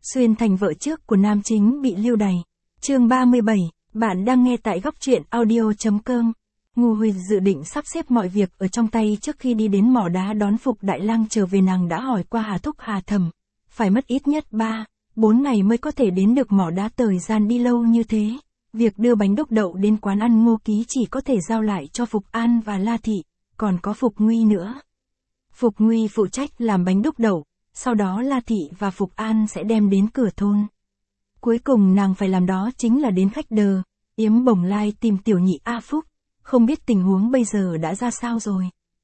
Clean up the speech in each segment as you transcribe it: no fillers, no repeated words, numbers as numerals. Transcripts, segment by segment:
Xuyên thành vợ trước của nam chính bị lưu đày. Chương 37, bạn đang nghe tại góc truyện audio.com. Ngô Huỳnh dự định sắp xếp mọi việc ở trong tay trước khi đi đến mỏ đá đón Phục Đại Lang trở về. Nàng đã hỏi qua Hà Thúc Hà Thẩm, phải mất ít nhất 3-4 ngày mới có thể đến được mỏ đá. Thời gian đi lâu như thế, việc đưa bánh đúc đậu đến quán ăn Ngô Ký chỉ có thể giao lại cho Phục An và La Thị, còn có Phục Nguy nữa. Phục Nguy phụ trách làm bánh đúc đậu, sau đó La Thị và Phục An sẽ đem đến cửa thôn. Cuối cùng nàng phải làm đó chính là đến khách đờ, Yếm Bồng Lai tìm tiểu nhị A Phúc, không biết tình huống bây giờ đã ra sao rồi.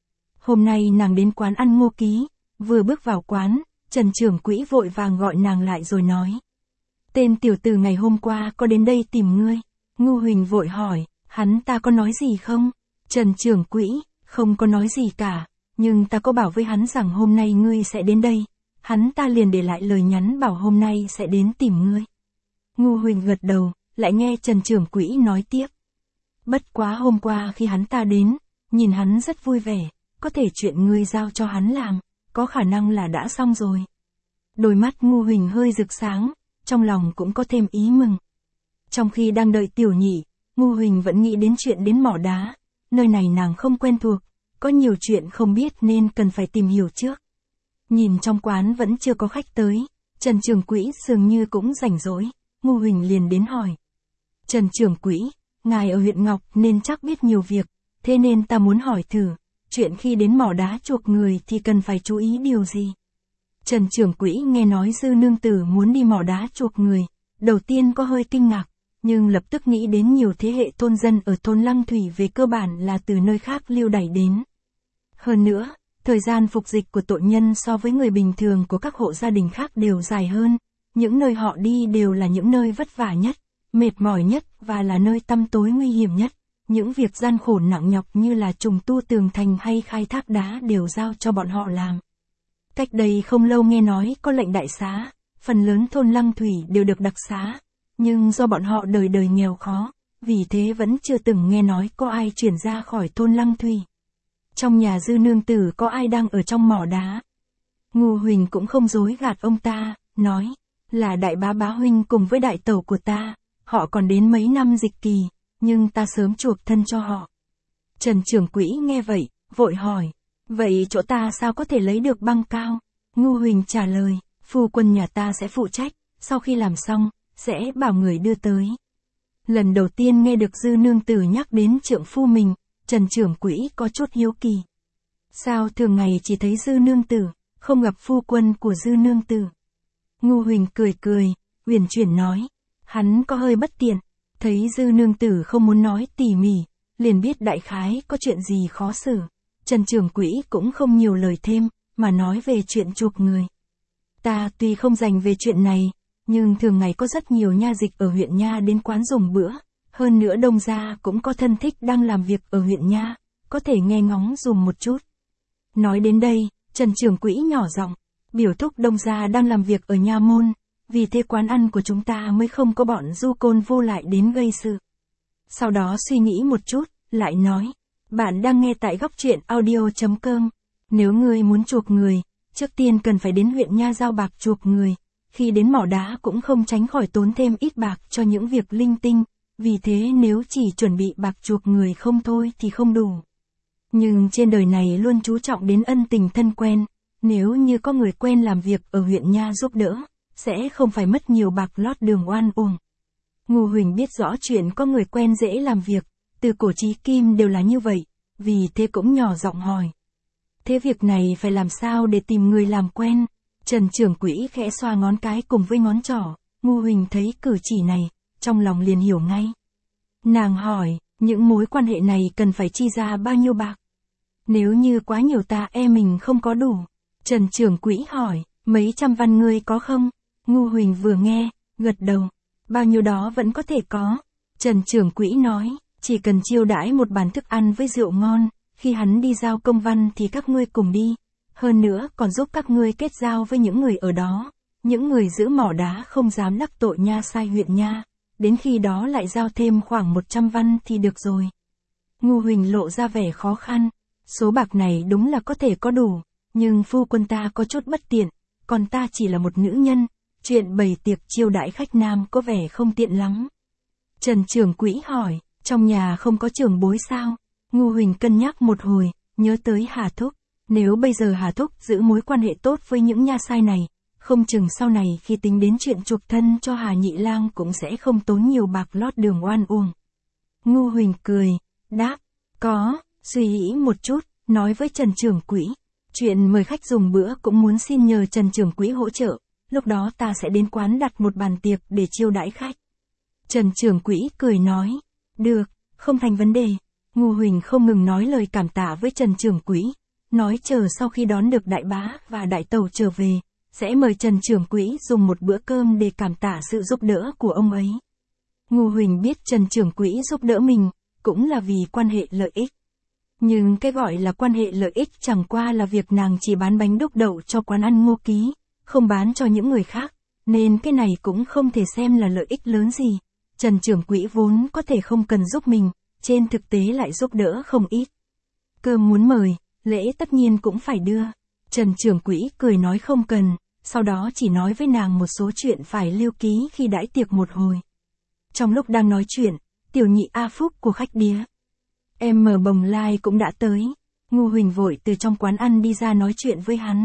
Hôm nay nàng đến quán ăn Ngô Ký, vừa bước vào quán, Trần trưởng quỹ vội vàng gọi nàng lại rồi nói. Tên tiểu tử ngày hôm qua có đến đây tìm ngươi. Ngô Huỳnh vội hỏi, hắn ta có nói gì không? Trần trưởng quỹ, không có nói gì cả, nhưng ta có bảo với hắn rằng hôm nay ngươi sẽ đến đây. Hắn ta liền để lại lời nhắn bảo hôm nay sẽ đến tìm ngươi. Ngô Huỳnh gật đầu, lại nghe Trần trưởng quỹ nói tiếp. Bất quá hôm qua khi hắn ta đến, nhìn hắn rất vui vẻ, có thể chuyện ngươi giao cho hắn làm, có khả năng là đã xong rồi. Đôi mắt Ngô Huỳnh hơi rực sáng, trong lòng cũng có thêm ý mừng. Trong khi đang đợi tiểu nhị, Ngô Huỳnh vẫn nghĩ đến chuyện đến mỏ đá, nơi này nàng không quen thuộc, có nhiều chuyện không biết nên cần phải tìm hiểu trước. Nhìn trong quán vẫn chưa có khách tới, Trần trưởng quỹ dường như cũng rảnh rỗi, Ngô Huỳnh liền đến hỏi. Trần trưởng quỹ, ngài ở huyện Ngọc nên chắc biết nhiều việc, thế nên ta muốn hỏi thử, chuyện khi đến mỏ đá chuộc người thì cần phải chú ý điều gì? Trần trưởng quỹ nghe nói Dư nương tử muốn đi mỏ đá chuộc người, đầu tiên có hơi kinh ngạc, nhưng lập tức nghĩ đến nhiều thế hệ thôn dân ở thôn Lăng Thủy về cơ bản là từ nơi khác lưu đày đến. Hơn nữa, thời gian phục dịch của tội nhân so với người bình thường của các hộ gia đình khác đều dài hơn, những nơi họ đi đều là những nơi vất vả nhất, mệt mỏi nhất và là nơi tăm tối nguy hiểm nhất. Những việc gian khổ nặng nhọc như là trùng tu tường thành hay khai thác đá đều giao cho bọn họ làm. Cách đây không lâu nghe nói có lệnh đại xá, phần lớn thôn Lăng Thủy đều được đặc xá, nhưng do bọn họ đời đời nghèo khó, vì thế vẫn chưa từng nghe nói có ai chuyển ra khỏi thôn Lăng Thủy. Trong nhà Dư nương tử có ai đang ở trong mỏ đá? Ngô Huỳnh cũng không dối gạt ông ta, nói, là đại bá huynh cùng với đại tẩu của ta, họ còn đến mấy năm dịch kỳ, nhưng ta sớm chuộc thân cho họ. Trần trưởng quỹ nghe vậy, vội hỏi, vậy chỗ ta sao có thể lấy được băng cao? Ngô Huỳnh trả lời, phu quân nhà ta sẽ phụ trách, sau khi làm xong, sẽ bảo người đưa tới. Lần đầu tiên nghe được Dư nương tử nhắc đến trượng phu mình, Trần trưởng quỹ có chút hiếu kỳ. Sao thường ngày chỉ thấy Dư nương tử, không gặp phu quân của Dư nương tử? Ngô Huỳnh cười, uyển chuyển nói, hắn có hơi bất tiện, thấy Dư nương tử không muốn nói tỉ mỉ, liền biết đại khái có chuyện gì khó xử. Trần trưởng quỹ cũng không nhiều lời thêm, mà nói về chuyện chuộc người. Ta tuy không dành về chuyện này, nhưng thường ngày có rất nhiều nha dịch ở huyện nha đến quán dùng bữa, hơn nữa Đông gia cũng có thân thích đang làm việc ở huyện nha, có thể nghe ngóng dùm một chút. Nói đến đây, Trần trưởng quỹ nhỏ giọng, biểu thúc Đông gia đang làm việc ở nha môn, vì thế quán ăn của chúng ta mới không có bọn du côn vô lại đến gây sự. Sau đó suy nghĩ một chút, lại nói, bạn đang nghe tại góc truyện audio.com, nếu ngươi muốn chuộc người, trước tiên cần phải đến huyện nha giao bạc chuộc người, khi đến mỏ đá cũng không tránh khỏi tốn thêm ít bạc cho những việc linh tinh, vì thế nếu chỉ chuẩn bị bạc chuộc người không thôi thì không đủ. Nhưng trên đời này luôn chú trọng đến ân tình thân quen, nếu như có người quen làm việc ở huyện nha giúp đỡ, sẽ không phải mất nhiều bạc lót đường oan uổng. Ngô Huỳnh biết rõ chuyện có người quen dễ làm việc, từ cổ chí kim đều là như vậy, vì thế cũng nhỏ giọng hỏi. Thế việc này phải làm sao để tìm người làm quen? Trần trưởng quỹ khẽ xoa ngón cái cùng với ngón trỏ, Ngô Huỳnh thấy cử chỉ này, trong lòng liền hiểu ngay. Nàng hỏi, những mối quan hệ này cần phải chi ra bao nhiêu bạc? Nếu như quá nhiều ta mình không có đủ. Trần trưởng quỹ hỏi, mấy trăm văn ngươi có không? Ngô Huỳnh vừa nghe, gật đầu, bao nhiêu đó vẫn có thể có. Trần trưởng quỹ nói, chỉ cần chiêu đãi một bàn thức ăn với rượu ngon, khi hắn đi giao công văn thì các ngươi cùng đi, hơn nữa còn giúp các ngươi kết giao với những người ở đó, những người giữ mỏ đá không dám đắc tội nha sai huyện nha, đến khi đó lại giao thêm khoảng 100 văn thì được rồi. Ngô Huỳnh lộ ra vẻ khó khăn, số bạc này đúng là có thể có đủ, nhưng phu quân ta có chút bất tiện, còn ta chỉ là một nữ nhân, Chuyện bày tiệc chiêu đãi khách nam có vẻ không tiện lắm. Trần trưởng quỹ hỏi, trong nhà không có trưởng bối sao? Ngu Huỳnh cân nhắc một hồi, nhớ tới Hà Thúc. Nếu bây giờ Hà Thúc giữ mối quan hệ tốt với những nha sai này, không chừng sau này khi tính đến chuyện chuộc thân cho Hà Nhị Lang cũng sẽ không tốn nhiều bạc lót đường oan uổng. Ngu Huỳnh cười, đáp, có, suy nghĩ một chút, nói với Trần trưởng quỹ. Chuyện mời khách dùng bữa cũng muốn xin nhờ Trần trưởng quỹ hỗ trợ, lúc đó ta sẽ đến quán đặt một bàn tiệc để chiêu đãi khách. Trần trưởng quỹ cười nói, được, không thành vấn đề. Ngu Huỳnh không ngừng nói lời cảm tạ với Trần trưởng quỹ, nói chờ sau khi đón được đại bá và đại tẩu trở về, sẽ mời Trần trưởng quỹ dùng một bữa cơm để cảm tạ sự giúp đỡ của ông ấy. Ngu Huỳnh biết Trần trưởng quỹ giúp đỡ mình, cũng là vì quan hệ lợi ích. Nhưng cái gọi là quan hệ lợi ích chẳng qua là việc nàng chỉ bán bánh đúc đậu cho quán ăn Ngô Ký, không bán cho những người khác, nên cái này cũng không thể xem là lợi ích lớn gì. Trần trưởng quỹ vốn có thể không cần giúp mình, trên thực tế lại giúp đỡ không ít. Cơm muốn mời, lễ tất nhiên cũng phải đưa. Trần trưởng quỹ cười nói không cần, sau đó chỉ nói với nàng một số chuyện phải lưu ký khi đãi tiệc một hồi. Trong lúc đang nói chuyện, tiểu nhị A Phúc của khách đía M Bồng Lai cũng đã tới. Ngu Huỳnh vội từ trong quán ăn đi ra nói chuyện với hắn.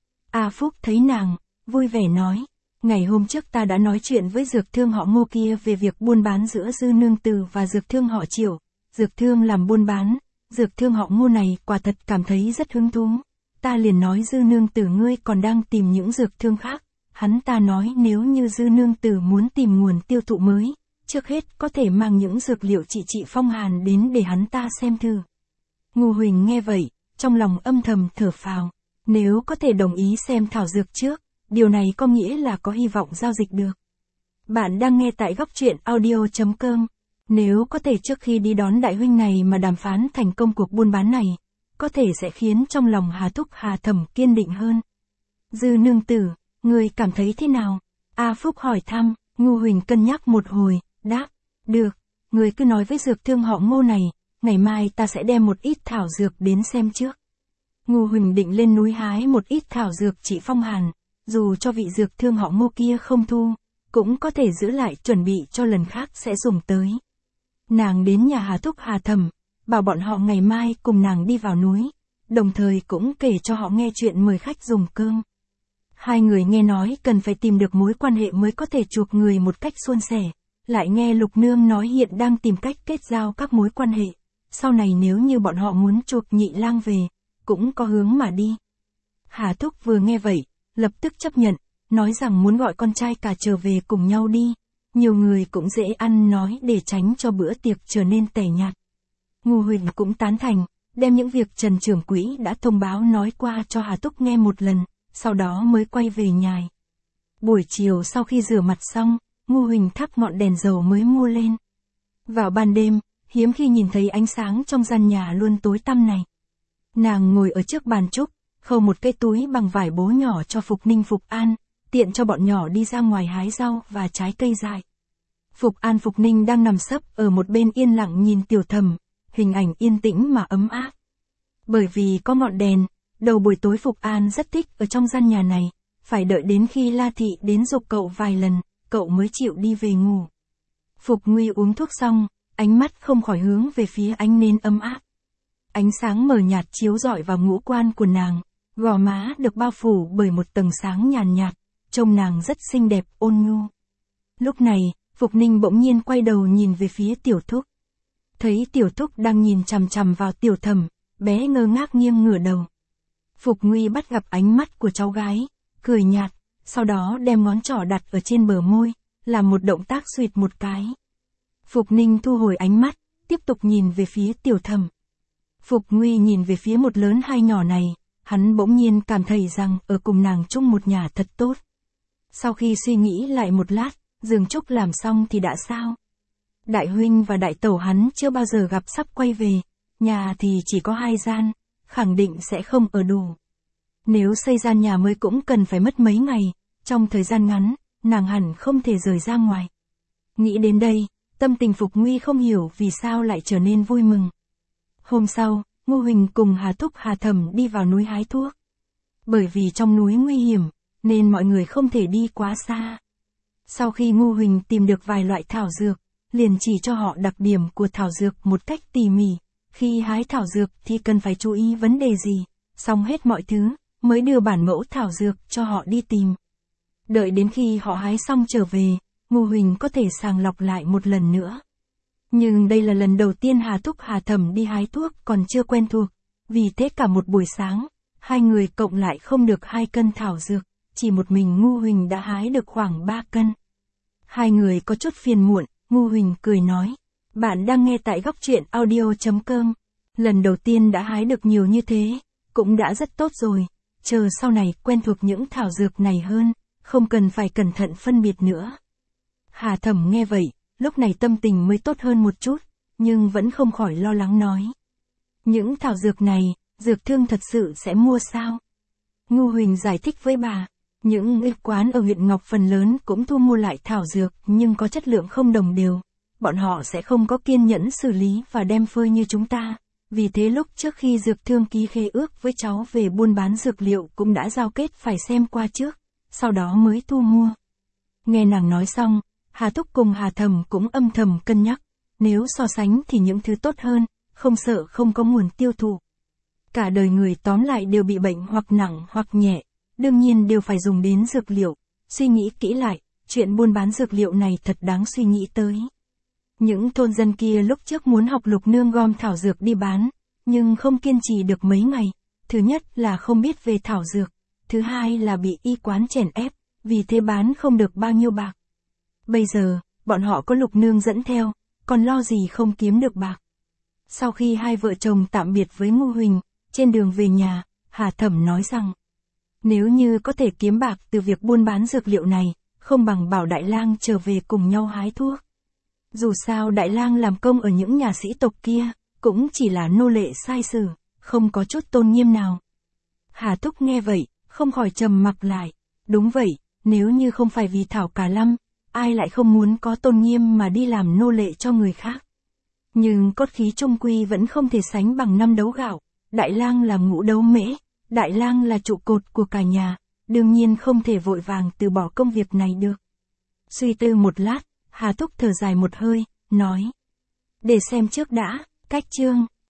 A Phúc thấy nàng, vui vẻ nói, ngày hôm trước ta đã nói chuyện với dược thương họ Ngô kia về việc buôn bán giữa Dư Nương Tử và dược thương họ Triệu. Dược thương làm buôn bán, dược thương họ Ngô này quả thật cảm thấy rất hứng thú. Ta liền nói Dư Nương Tử ngươi còn đang tìm những dược thương khác. Hắn ta nói nếu như Dư Nương Tử muốn tìm nguồn tiêu thụ mới, trước hết có thể mang những dược liệu trị phong hàn đến để hắn ta xem thử. Ngu Huỳnh nghe vậy, trong lòng âm thầm thở phào. Nếu có thể đồng ý xem thảo dược trước, điều này có nghĩa là có hy vọng giao dịch được. Bạn đang nghe tại góc truyện audio.com. Nếu có thể trước khi đi đón đại huynh này mà đàm phán thành công cuộc buôn bán này, có thể sẽ khiến trong lòng Hà Thúc Hà Thẩm kiên định hơn. Dư Nương Tử, người cảm thấy thế nào? A Phúc hỏi thăm. Ngu Huỳnh cân nhắc một hồi, đáp, được, người cứ nói với dược thương họ Ngô này, ngày mai ta sẽ đem một ít thảo dược đến xem trước. Ngu Huỳnh định lên núi hái một ít thảo dược trị phong hàn, dù cho vị dược thương họ Ngô kia không thu, cũng có thể giữ lại chuẩn bị cho lần khác sẽ dùng tới. Nàng đến nhà Hà Thúc Hà Thẩm, bảo bọn họ ngày mai cùng nàng đi vào núi, đồng thời cũng kể cho họ nghe chuyện mời khách dùng cơm. Hai người nghe nói cần phải tìm được mối quan hệ mới có thể chuộc người một cách suôn sẻ, lại nghe Lục Nương nói hiện đang tìm cách kết giao các mối quan hệ, sau này nếu như bọn họ muốn chuộc Nhị Lang về, cũng có hướng mà đi. Hà Thúc vừa nghe vậy, lập tức chấp nhận, nói rằng muốn gọi con trai cả trở về cùng nhau đi, nhiều người cũng dễ ăn nói để tránh cho bữa tiệc trở nên tẻ nhạt. Ngu Huỳnh cũng tán thành, đem những việc Trần trưởng quỹ đã thông báo nói qua cho Hà Thúc nghe một lần, sau đó mới quay về nhài. Buổi chiều sau khi rửa mặt xong, Ngu Huỳnh thắp ngọn đèn dầu mới mua lên. Vào ban đêm, hiếm khi nhìn thấy ánh sáng trong gian nhà luôn tối tăm này. Nàng ngồi ở trước bàn trúc, khâu một cái túi bằng vải bố nhỏ cho Phục Ninh Phục An, tiện cho bọn nhỏ đi ra ngoài hái rau và trái cây dại. Phục An Phục Ninh đang nằm sấp ở một bên yên lặng nhìn Tiểu Thẩm, hình ảnh yên tĩnh mà ấm áp. Bởi vì có ngọn đèn, đầu buổi tối Phục An rất thích ở trong gian nhà này, phải đợi đến khi La Thị đến giục cậu vài lần, cậu mới chịu đi về ngủ. Phục Nguy uống thuốc xong, ánh mắt không khỏi hướng về phía ánh nến ấm áp. Ánh sáng mờ nhạt chiếu rọi vào ngũ quan của nàng, gò má được bao phủ bởi một tầng sáng nhàn nhạt, trông nàng rất xinh đẹp, ôn nhu. Lúc này, Phục Ninh bỗng nhiên quay đầu nhìn về phía Tiểu Thúc. Thấy Tiểu Thúc đang nhìn chằm chằm vào Tiểu Thẩm, bé ngơ ngác nghiêng ngửa đầu. Phục Nguy bắt gặp ánh mắt của cháu gái, cười nhạt, sau đó đem ngón trỏ đặt ở trên bờ môi, làm một động tác xuỵt một cái. Phục Ninh thu hồi ánh mắt, tiếp tục nhìn về phía Tiểu Thẩm. Phục Nguy nhìn về phía một lớn hai nhỏ này, hắn bỗng nhiên cảm thấy rằng ở cùng nàng chung một nhà thật tốt. Sau khi suy nghĩ lại một lát, giường trúc làm xong thì đã sao? Đại huynh và đại tẩu hắn chưa bao giờ gặp sắp quay về, nhà thì chỉ có 2 gian, khẳng định sẽ không ở đủ. Nếu xây gian nhà mới cũng cần phải mất mấy ngày, trong thời gian ngắn, nàng hẳn không thể rời ra ngoài. Nghĩ đến đây, tâm tình Phục Nguy không hiểu vì sao lại trở nên vui mừng. Hôm sau, Ngu Huỳnh cùng Hà Thúc Hà Thẩm đi vào núi hái thuốc. Bởi vì trong núi nguy hiểm, nên mọi người không thể đi quá xa. Sau khi Ngô Huỳnh tìm được vài loại thảo dược, liền chỉ cho họ đặc điểm của thảo dược một cách tỉ mỉ, khi hái thảo dược thì cần phải chú ý vấn đề gì, xong hết mọi thứ, mới đưa bản mẫu thảo dược cho họ đi tìm. Đợi đến khi họ hái xong trở về, Ngô Huỳnh có thể sàng lọc lại một lần nữa. Nhưng đây là lần đầu tiên Hà Thúc Hà Thẩm đi hái thuốc còn chưa quen thuộc, vì thế cả một buổi sáng, hai người cộng lại không được 2 cân thảo dược, chỉ một mình Ngô Huỳnh đã hái được khoảng 3 cân. Hai người có chút phiền muộn, Ngô Huỳnh cười nói, bạn đang nghe tại góc truyện audio.com. Lần đầu tiên đã hái được nhiều như thế, cũng đã rất tốt rồi, chờ sau này quen thuộc những thảo dược này hơn, không cần phải cẩn thận phân biệt nữa. Hà Thẩm nghe vậy, lúc này tâm tình mới tốt hơn một chút, nhưng vẫn không khỏi lo lắng nói. Những thảo dược này, dược thương thật sự sẽ mua sao? Ngô Huỳnh giải thích với bà, những y quán ở huyện Ngọc phần lớn cũng thu mua lại thảo dược nhưng có chất lượng không đồng đều. Bọn họ sẽ không có kiên nhẫn xử lý và đem phơi như chúng ta. Vì thế lúc trước khi dược thương ký khế ước với cháu về buôn bán dược liệu cũng đã giao kết phải xem qua trước, sau đó mới thu mua. Nghe nàng nói xong, Hà Thúc cùng Hà Thẩm cũng âm thầm cân nhắc, nếu so sánh thì những thứ tốt hơn, không sợ không có nguồn tiêu thụ. Cả đời người tóm lại đều bị bệnh hoặc nặng hoặc nhẹ, đương nhiên đều phải dùng đến dược liệu. Suy nghĩ kỹ lại, chuyện buôn bán dược liệu này thật đáng suy nghĩ tới. Những thôn dân kia lúc trước muốn học Lục Nương gom thảo dược đi bán, nhưng không kiên trì được mấy ngày. Thứ nhất là không biết về thảo dược, thứ hai là bị y quán chèn ép, vì thế bán không được bao nhiêu bạc. Bây giờ, bọn họ có Lục Nương dẫn theo, còn lo gì không kiếm được bạc. Sau khi hai vợ chồng tạm biệt với Ngô Huỳnh, trên đường về nhà, Hà Thẩm nói rằng, nếu như có thể kiếm bạc từ việc buôn bán dược liệu này, không bằng bảo Đại Lang trở về cùng nhau hái thuốc. Dù sao Đại Lang làm công ở những nhà sĩ tộc kia, cũng chỉ là nô lệ sai sử, không có chút tôn nghiêm nào. Hà Thúc nghe vậy, không khỏi trầm mặc lại. Đúng vậy, nếu như không phải vì Thảo Cả Lâm, ai lại không muốn có tôn nghiêm mà đi làm nô lệ cho người khác. Nhưng cốt khí trung quy vẫn không thể sánh bằng 5 đấu gạo. Đại Lang là ngũ đấu mễ, Đại Lang là trụ cột của cả nhà, đương nhiên không thể vội vàng từ bỏ công việc này được. Suy tư một lát, Hà Thúc thở dài một hơi, nói. Để xem trước đã, cách chương.